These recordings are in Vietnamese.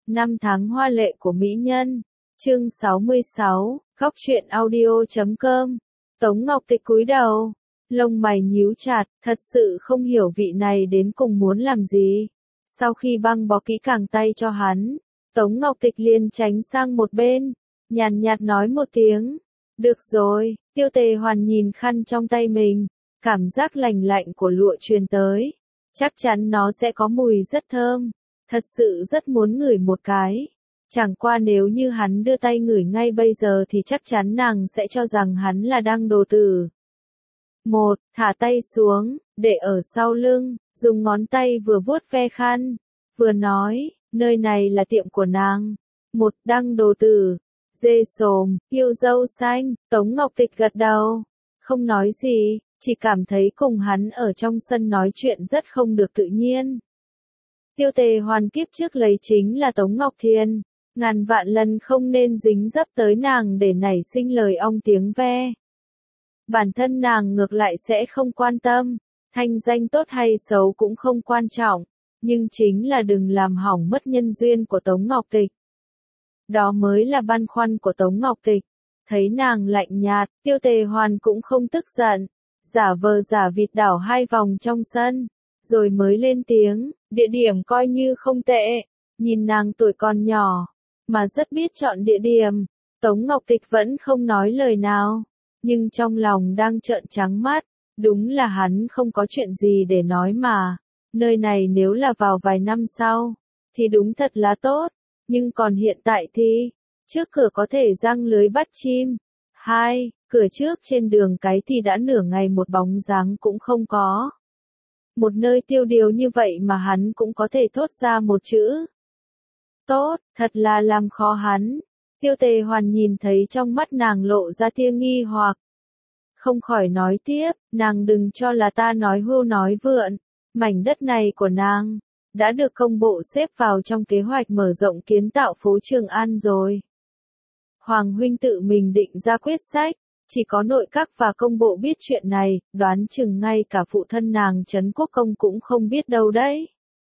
Năm tháng hoa lệ của mỹ nhân. Chương 66, Góc truyện audio.com. Tống Ngọc Tịch cúi đầu, lông mày nhíu chặt, thật sự không hiểu vị này đến cùng muốn làm gì. Sau khi băng bó kỹ càng tay cho hắn, Tống Ngọc Tịch liền tránh sang một bên, nhàn nhạt nói một tiếng. Được rồi. Tiêu Tề Hoàn nhìn khăn trong tay mình, cảm giác lành lạnh của lụa truyền tới. Chắc chắn nó sẽ có mùi rất thơm. Thật sự rất muốn ngửi một cái. Chẳng qua nếu như hắn đưa tay ngửi ngay bây giờ thì chắc chắn nàng sẽ cho rằng hắn là đang đồ tử. Thả tay xuống, để ở sau lưng, dùng ngón tay vừa vuốt ve khăn, vừa nói, nơi này là tiệm của nàng. Đăng đồ tử, dê sồm, yêu dâu xanh. Tống Ngọc Tịch gật đầu, không nói gì, chỉ cảm thấy cùng hắn ở trong sân nói chuyện rất không được tự nhiên. Tiêu Tề Hoàn kiếp trước lấy chính là Tống Ngọc Thiên, ngàn vạn lần không nên dính dấp tới nàng để nảy sinh lời ong tiếng ve. Bản thân nàng ngược lại sẽ không quan tâm, thanh danh tốt hay xấu cũng không quan trọng, nhưng chính là đừng làm hỏng mất nhân duyên của Tống Ngọc Tịch. Đó mới là băn khoăn của Tống Ngọc Tịch. Thấy nàng lạnh nhạt, Tiêu Tề Hoàn cũng không tức giận, giả vờ giả vịt đảo 2 vòng trong sân, rồi mới lên tiếng, địa điểm coi như không tệ, nhìn nàng tuổi còn nhỏ, mà rất biết chọn địa điểm. Tống Ngọc Tịch vẫn không nói lời nào, nhưng trong lòng đang trợn trắng mắt, đúng là hắn không có chuyện gì để nói mà. Nơi này nếu là vào vài năm sau, thì đúng thật là tốt, nhưng còn hiện tại thì, trước cửa có thể giăng lưới bắt chim. Cửa trước trên đường cái thì đã nửa ngày một bóng dáng cũng không có. Một nơi tiêu điều như vậy mà hắn cũng có thể thốt ra một chữ. Tốt, thật là làm khó hắn. Tiêu Tề Hoàn nhìn thấy trong mắt nàng lộ ra tia nghi hoặc. Không khỏi nói tiếp, nàng đừng cho là ta nói hưu nói vượn. Mảnh đất này của nàng đã được công bộ xếp vào trong kế hoạch mở rộng kiến tạo phố Trường An rồi. Hoàng huynh tự mình định ra quyết sách, chỉ có nội các và công bộ biết chuyện này, đoán chừng ngay cả phụ thân nàng Trấn Quốc Công cũng không biết đâu đấy.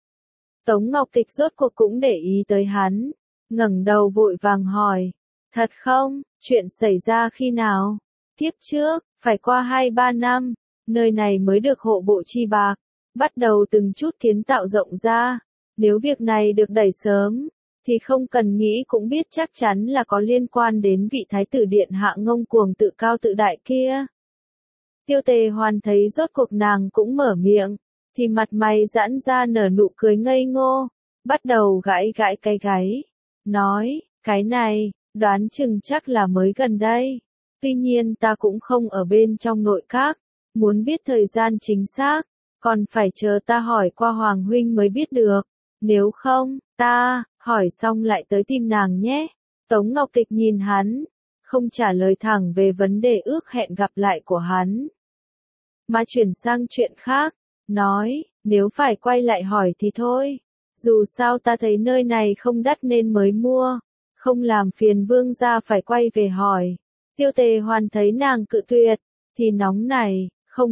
Tống Ngọc Tịch rốt cuộc cũng để ý tới hắn, ngẩng đầu vội vàng hỏi, thật không, chuyện xảy ra khi nào? Tiếp trước, phải qua 2-3 năm, nơi này mới được hộ bộ chi bạc, bắt đầu từng chút kiến tạo rộng ra. Nếu việc này được đẩy sớm, thì không cần nghĩ cũng biết chắc chắn là có liên quan đến vị thái tử điện hạ ngông cuồng tự cao tự đại kia. Tiêu Tề Hoàn thấy rốt cuộc nàng cũng mở miệng, thì mặt mày giãn ra nở nụ cười ngây ngô, bắt đầu gãi gãi cái gáy, nói, cái này, đoán chừng chắc là mới gần đây. Tuy nhiên ta cũng không ở bên trong nội các, muốn biết thời gian chính xác, còn phải chờ ta hỏi qua Hoàng huynh mới biết được. Nếu không, ta hỏi xong lại tới tìm nàng nhé. Tống Ngọc Tịch nhìn hắn, không trả lời thẳng về vấn đề ước hẹn gặp lại của hắn, mà chuyển sang chuyện khác, nói, nếu phải quay lại hỏi thì thôi. Dù sao ta thấy nơi này không đắt nên mới mua, không làm phiền vương gia phải quay về hỏi. Tiêu Tề Hoàn thấy nàng cự tuyệt, thì nóng này,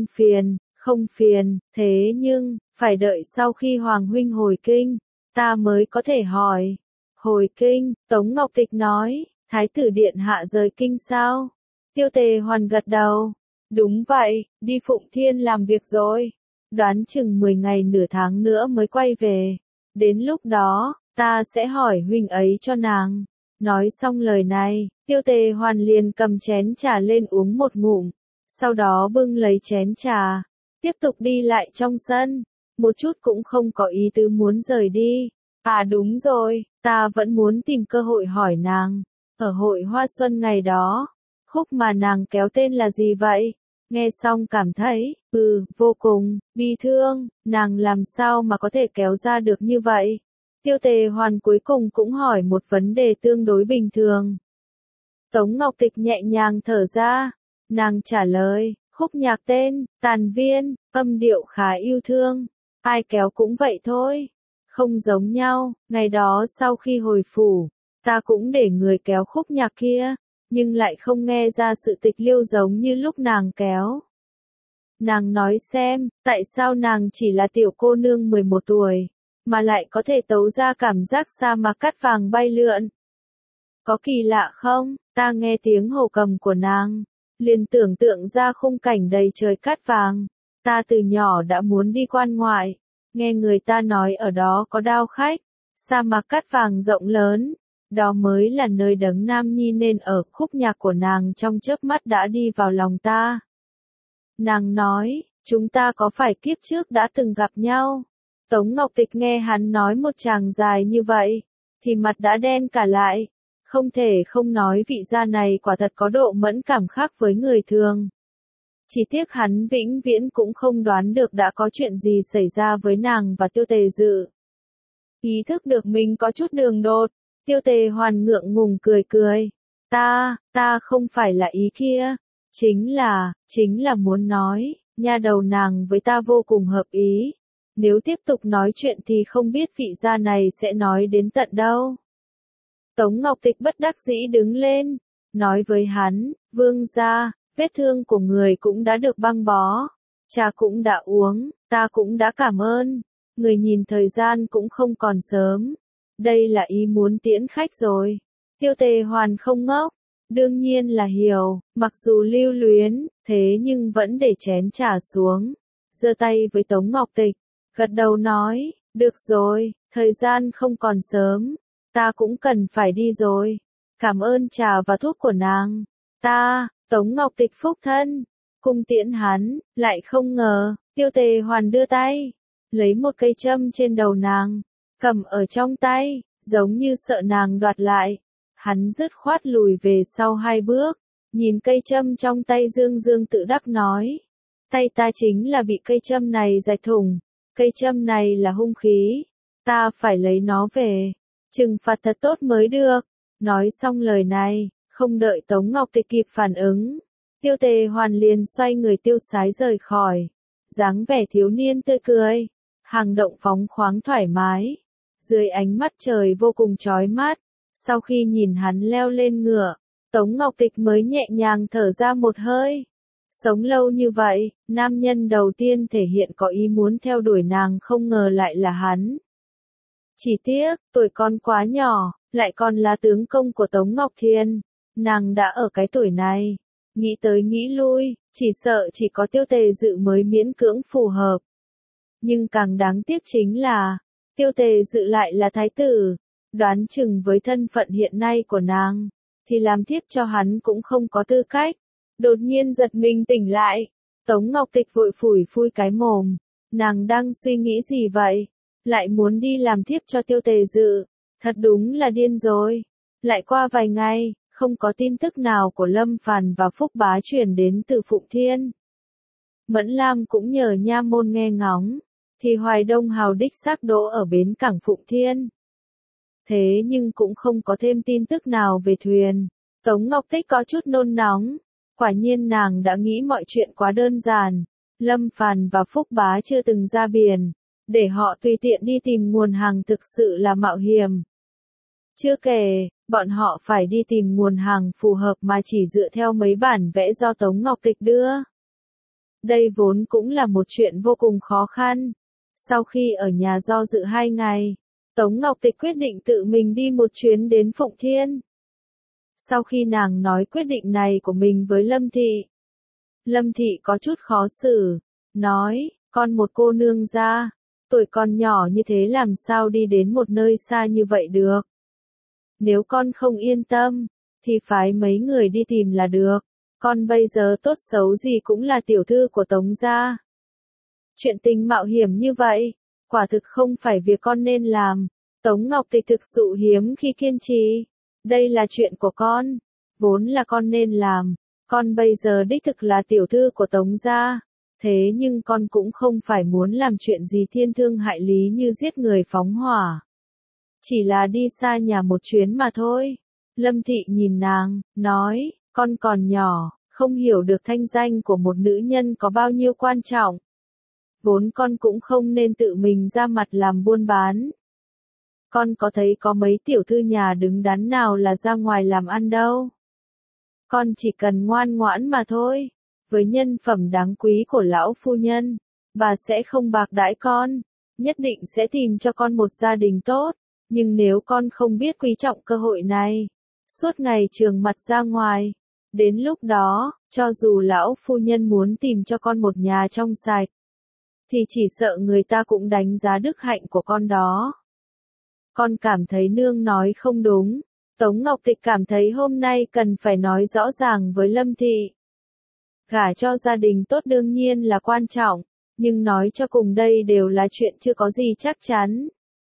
không phiền, thế nhưng, phải đợi sau khi Hoàng huynh hồi kinh, ta mới có thể hỏi. Hồi kinh, Tống Ngọc Tịch nói, thái tử điện hạ rời kinh sao? Tiêu Tề Hoàn gật đầu, đúng vậy, đi Phụng Thiên làm việc rồi, đoán chừng 10 ngày nửa tháng nữa mới quay về, đến lúc đó, ta sẽ hỏi huynh ấy cho nàng. Nói xong lời này, Tiêu Tề Hoàn liền cầm chén trà lên uống một ngụm, sau đó bưng lấy chén trà, tiếp tục đi lại trong sân, một chút cũng không có ý tứ muốn rời đi. À đúng rồi, ta vẫn muốn tìm cơ hội hỏi nàng, ở hội Hoa Xuân ngày đó, khúc mà nàng kéo tên là gì vậy? Nghe xong cảm thấy, vô cùng bi thương, nàng làm sao mà có thể kéo ra được như vậy? Tiêu Tề Hoàn cuối cùng cũng hỏi một vấn đề tương đối bình thường. Tống Ngọc Tịch nhẹ nhàng thở ra, nàng trả lời, khúc nhạc tên, Tàn Viên, âm điệu khá yêu thương, ai kéo cũng vậy thôi, không giống nhau. Ngày đó sau khi hồi phủ, ta cũng để người kéo khúc nhạc kia, nhưng lại không nghe ra sự tịch liêu giống như lúc nàng kéo. Nàng nói xem, tại sao nàng chỉ là tiểu cô nương 11 tuổi, mà lại có thể tấu ra cảm giác sa mạc cát vàng bay lượn. Có kỳ lạ không? Ta nghe tiếng hồ cầm của nàng, liền tưởng tượng ra khung cảnh đầy trời cát vàng. Ta từ nhỏ đã muốn đi quan ngoại, nghe người ta nói ở đó có đao khách, sa mạc cát vàng rộng lớn, đó mới là nơi đấng nam nhi nên ở. Khúc nhạc của nàng trong chớp mắt đã đi vào lòng ta. Nàng nói, chúng ta có phải kiếp trước đã từng gặp nhau? Tống Ngọc Tịch nghe hắn nói một tràng dài như vậy, thì mặt đã đen cả lại. Không thể không nói vị gia này quả thật có độ mẫn cảm khác với người thường. Chỉ tiếc hắn vĩnh viễn cũng không đoán được đã có chuyện gì xảy ra với nàng và Tiêu Tề Dự. Ý thức được mình có chút đường đột, Tiêu Tề Hoàn ngượng ngùng cười cười. Ta không phải là ý kia, chính là muốn nói, nha đầu nàng với ta vô cùng hợp ý. Nếu tiếp tục nói chuyện thì không biết vị gia này sẽ nói đến tận đâu. Tống Ngọc Tịch bất đắc dĩ đứng lên, nói với hắn, vương gia, vết thương của người cũng đã được băng bó, trà cũng đã uống, ta cũng đã cảm ơn, người nhìn thời gian cũng không còn sớm, đây là ý muốn tiễn khách rồi. Tiêu Tề Hoàn không ngốc, đương nhiên là hiểu, mặc dù lưu luyến, thế nhưng vẫn để chén trà xuống, giơ tay với Tống Ngọc Tịch, gật đầu nói, được rồi, thời gian không còn sớm. Ta cũng cần phải đi rồi. Cảm ơn trà và thuốc của nàng. Tống Ngọc Tịch phúc thân. Cung tiễn hắn, lại không ngờ, Tiêu Tề Hoàn đưa tay. Lấy một cây châm trên đầu nàng. Cầm ở trong tay, giống như sợ nàng đoạt lại. Hắn dứt khoát lùi về sau 2 bước. Nhìn cây châm trong tay dương dương tự đắc nói. Tay ta chính là bị cây châm này rạch thủng. Cây châm này là hung khí. Ta phải lấy nó về. Trừng phạt thật tốt mới được. Nói xong lời này, không đợi Tống Ngọc Tịch kịp phản ứng. Tiêu Tề Hoàn liền xoay người tiêu sái rời khỏi. Dáng vẻ thiếu niên tươi cười. Hàng động phóng khoáng thoải mái. Dưới ánh mắt trời vô cùng chói mắt. Sau khi nhìn hắn leo lên ngựa, Tống Ngọc Tịch mới nhẹ nhàng thở ra một hơi. Sống lâu như vậy, nam nhân đầu tiên thể hiện có ý muốn theo đuổi nàng không ngờ lại là hắn. Chỉ tiếc, tuổi con quá nhỏ, lại còn là tướng công của Tống Ngọc Thiên. Nàng đã ở cái tuổi này. Nghĩ tới nghĩ lui, chỉ sợ chỉ có Tiêu Tề Dự mới miễn cưỡng phù hợp. Nhưng càng đáng tiếc chính là, Tiêu Tề Dự lại là thái tử. Đoán chừng với thân phận hiện nay của nàng, thì làm thiếp cho hắn cũng không có tư cách. Đột nhiên giật mình tỉnh lại. Tống Ngọc Tịch vội phủi phui cái mồm. Nàng đang suy nghĩ gì vậy? Lại muốn đi làm thiếp cho Tiêu Tề Dự, thật đúng là điên rồi. Lại qua vài ngày, không có tin tức nào của Lâm Phàn và Phúc Bá truyền đến từ Phụng Thiên. Mẫn Lam cũng nhờ nha môn nghe ngóng, thì Hoài Đông Hào đích xác đỗ ở bến cảng Phụng Thiên. Thế nhưng cũng không có thêm tin tức nào về thuyền. Tống Ngọc Tích có chút nôn nóng, quả nhiên nàng đã nghĩ mọi chuyện quá đơn giản. Lâm Phàn và Phúc Bá chưa từng ra biển. Để họ tùy tiện đi tìm nguồn hàng thực sự là mạo hiểm. Chưa kể, bọn họ phải đi tìm nguồn hàng phù hợp mà chỉ dựa theo mấy bản vẽ do Tống Ngọc Tịch đưa. Đây vốn cũng là một chuyện vô cùng khó khăn. Sau khi ở nhà do dự 2 ngày, Tống Ngọc Tịch quyết định tự mình đi một chuyến đến Phụng Thiên. Sau khi nàng nói quyết định này của mình với Lâm Thị có chút khó xử, nói, con một cô nương gia. Tuổi con nhỏ như thế làm sao đi đến một nơi xa như vậy được. Nếu con không yên tâm, thì phái mấy người đi tìm là được. Con bây giờ tốt xấu gì cũng là tiểu thư của Tống gia. Chuyện tình mạo hiểm như vậy, quả thực không phải việc con nên làm. Tống Ngọc Tịch thực sự hiếm khi kiên trì. Đây là chuyện của con, vốn là con nên làm. Con bây giờ đích thực là tiểu thư của Tống gia. Thế nhưng con cũng không phải muốn làm chuyện gì thiên thương hại lý như giết người phóng hỏa. Chỉ là đi xa nhà một chuyến mà thôi. Lâm Thị nhìn nàng, nói, con còn nhỏ, không hiểu được thanh danh của một nữ nhân có bao nhiêu quan trọng. Vốn con cũng không nên tự mình ra mặt làm buôn bán. Con có thấy có mấy tiểu thư nhà đứng đắn nào là ra ngoài làm ăn đâu. Con chỉ cần ngoan ngoãn mà thôi. Với nhân phẩm đáng quý của lão phu nhân, bà sẽ không bạc đãi con. nhất định sẽ tìm cho con một gia đình tốt, nhưng nếu con không biết quý trọng cơ hội này, suốt ngày trường mặt ra ngoài, đến lúc đó, cho dù lão phu nhân muốn tìm cho con một nhà trong sạch, thì chỉ sợ người ta cũng đánh giá đức hạnh của con đó. Con cảm thấy nương nói không đúng. Tống Ngọc Tịch cảm thấy hôm nay cần phải nói rõ ràng với Lâm Thị. Gả cho gia đình tốt đương nhiên là quan trọng, nhưng nói cho cùng đây đều là chuyện chưa có gì chắc chắn.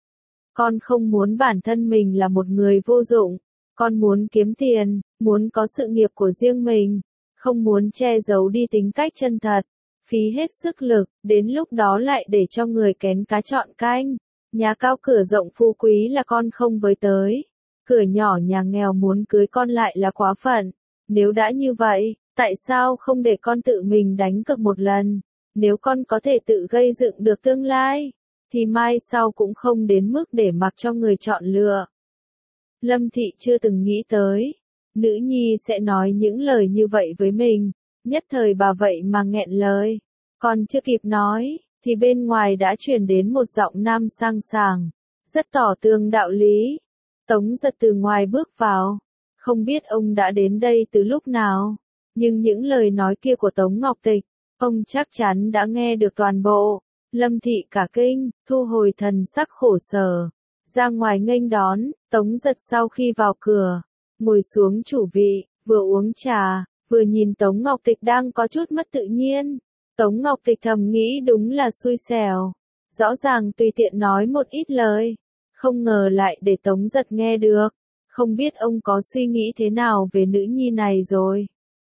Con không muốn bản thân mình là một người vô dụng, con muốn kiếm tiền, muốn có sự nghiệp của riêng mình, không muốn che giấu đi tính cách chân thật, phí hết sức lực, đến lúc đó lại để cho người kén cá chọn canh. Nhà cao cửa rộng phú quý là con không với tới, cửa nhỏ nhà nghèo muốn cưới con lại là quá phận. Nếu đã như vậy, tại sao không để con tự mình đánh cược một lần? Nếu con có thể tự gây dựng được tương lai, thì mai sau cũng không đến mức để mặc cho người chọn lựa. Lâm Thị chưa từng nghĩ tới, nữ nhi sẽ nói những lời như vậy với mình, nhất thời bà vậy mà nghẹn lời. Còn chưa kịp nói, thì bên ngoài đã truyền đến một giọng nam sang sảng, rất tỏ tường đạo lý. Tống Giật từ ngoài bước vào, không biết ông đã đến đây từ lúc nào, nhưng những lời nói kia của Tống Ngọc Tịch, ông chắc chắn đã nghe được toàn bộ. Lâm Thị cả kinh, thu hồi thần sắc khổ sở, ra ngoài nghênh đón. Tống Giật sau khi vào cửa, ngồi xuống chủ vị, vừa uống trà, vừa nhìn Tống Ngọc Tịch đang có chút mất tự nhiên. Tống Ngọc Tịch thầm nghĩ đúng là xui xẻo, rõ ràng tùy tiện nói một ít lời, không ngờ lại để Tống Giật nghe được, không biết ông có suy nghĩ thế nào về nữ nhi này rồi.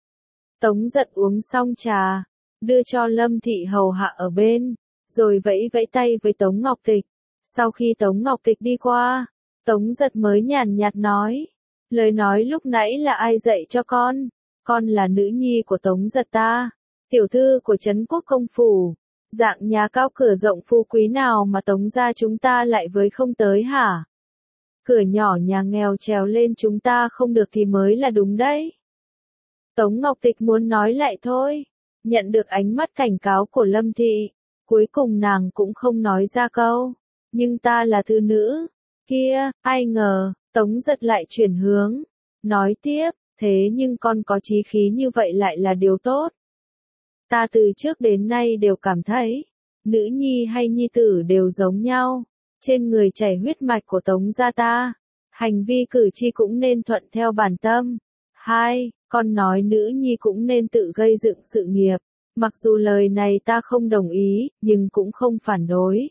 Tống Giật uống xong trà, đưa cho Lâm Thị hầu hạ ở bên, rồi vẫy vẫy tay với Tống Ngọc Tịch. Sau khi Tống Ngọc Tịch đi qua, Tống Giật mới nhàn nhạt nói, lời nói lúc nãy là ai dạy cho con? Con là nữ nhi của Tống Giật ta, tiểu thư của Trấn Quốc công phủ, dạng nhà cao cửa rộng phú quý nào mà Tống gia chúng ta lại với không tới hả? Cửa nhỏ nhà nghèo trèo lên chúng ta không được thì mới là đúng đấy. Tống Ngọc Tịch muốn nói lại thôi, nhận được ánh mắt cảnh cáo của Lâm Thị, cuối cùng nàng cũng không nói ra câu, nhưng ta là thư nữ, kia, ai ngờ, Tống Giật lại chuyển hướng, nói tiếp, thế nhưng con có chí khí như vậy lại là điều tốt. Ta từ trước đến nay đều cảm thấy, nữ nhi hay nhi tử đều giống nhau, trên người chảy huyết mạch của Tống gia ta, hành vi cử chỉ cũng nên thuận theo bản tâm. Hai, con nói nữ nhi cũng nên tự gây dựng sự nghiệp, mặc dù lời này ta không đồng ý, nhưng cũng không phản đối.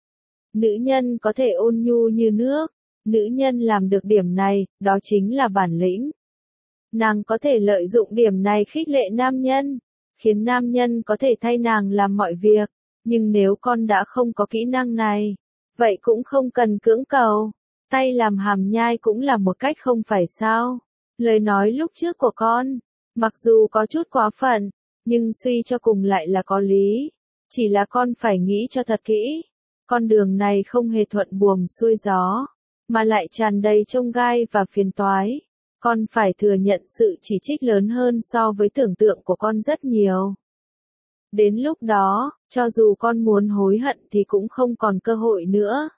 Nữ nhân có thể ôn nhu như nước, nữ nhân làm được điểm này, đó chính là bản lĩnh. Nàng có thể lợi dụng điểm này khích lệ nam nhân, khiến nam nhân có thể thay nàng làm mọi việc, nhưng nếu con đã không có kỹ năng này, vậy cũng không cần cưỡng cầu, tay làm hàm nhai cũng là một cách không phải sao. Lời nói lúc trước của con, mặc dù có chút quá phận, nhưng suy cho cùng lại là có lý, chỉ là con phải nghĩ cho thật kỹ, con đường này không hề thuận buồm xuôi gió, mà lại tràn đầy chông gai và phiền toái. Con phải thừa nhận sự chỉ trích lớn hơn so với tưởng tượng của con rất nhiều. Đến lúc đó, cho dù con muốn hối hận thì cũng không còn cơ hội nữa.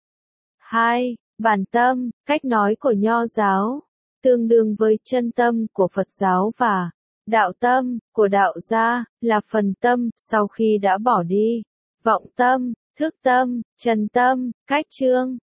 2. Bản tâm, cách nói của Nho giáo, tương đương với chân tâm của Phật giáo và đạo tâm của đạo gia, là phần tâm sau khi đã bỏ đi vọng tâm, thức tâm, chân tâm, cách chương.